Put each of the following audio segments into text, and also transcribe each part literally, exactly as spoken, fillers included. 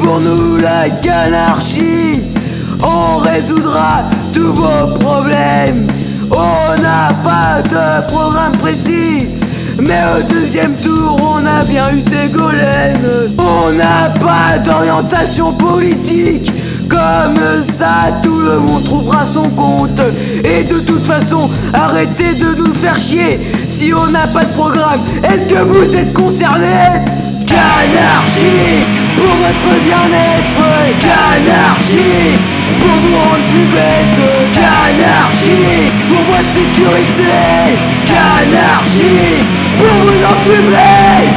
pour nous la canarchie. On résoudra tous vos problèmes. On n'a pas de programme précis, mais au deuxième tour on a bien eu Ségolène. On n'a pas d'orientation politique, comme ça tout le monde trouvera son compte. Et de toute façon, arrêtez de nous faire chier. Si on n'a pas de programme, est-ce que vous êtes concernés? Canarchie pour votre bien-être. Canarchie pour vous rendre plus bête. Canarchie pour votre sécurité. Canarchie pour vous entuber.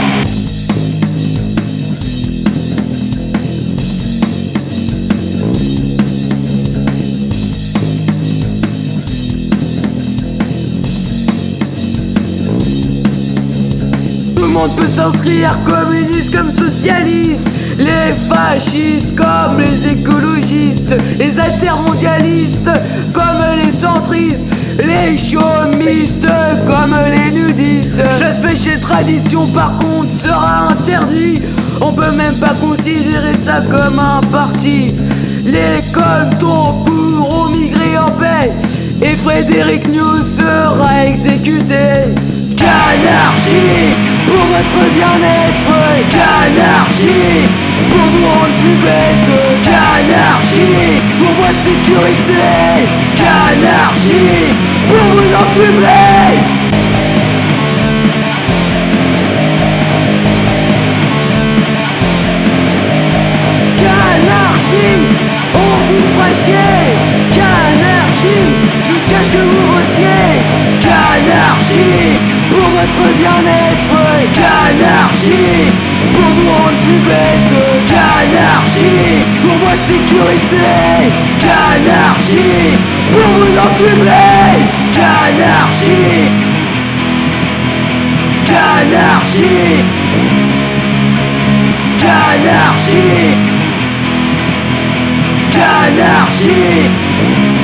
Tout le monde peut s'inscrire, communiste comme socialiste, les fascistes comme les écologistes, les altermondialistes comme les centristes, les chaumistes comme les nudistes. Chasse, pêche et tradition par contre sera interdit. On peut même pas considérer ça comme un parti. Les comptons pourront migrer en paix et Frédéric New sera exécuté. Canarchie pour votre bien-être. Canarchie pour vous rendre plus bête. Canarchie pour votre sécurité. Canarchie pour vous entuber. Canarchie, on vous fera chier. Canarchie jusqu'à ce que vous votiez. Canarchie pour votre bien-être. Canarchie pour vous rendre plus bête. Canarchie pour votre sécurité. Canarchie pour vous entuber. Canarchie. Canarchie. Canarchie. Canarchie.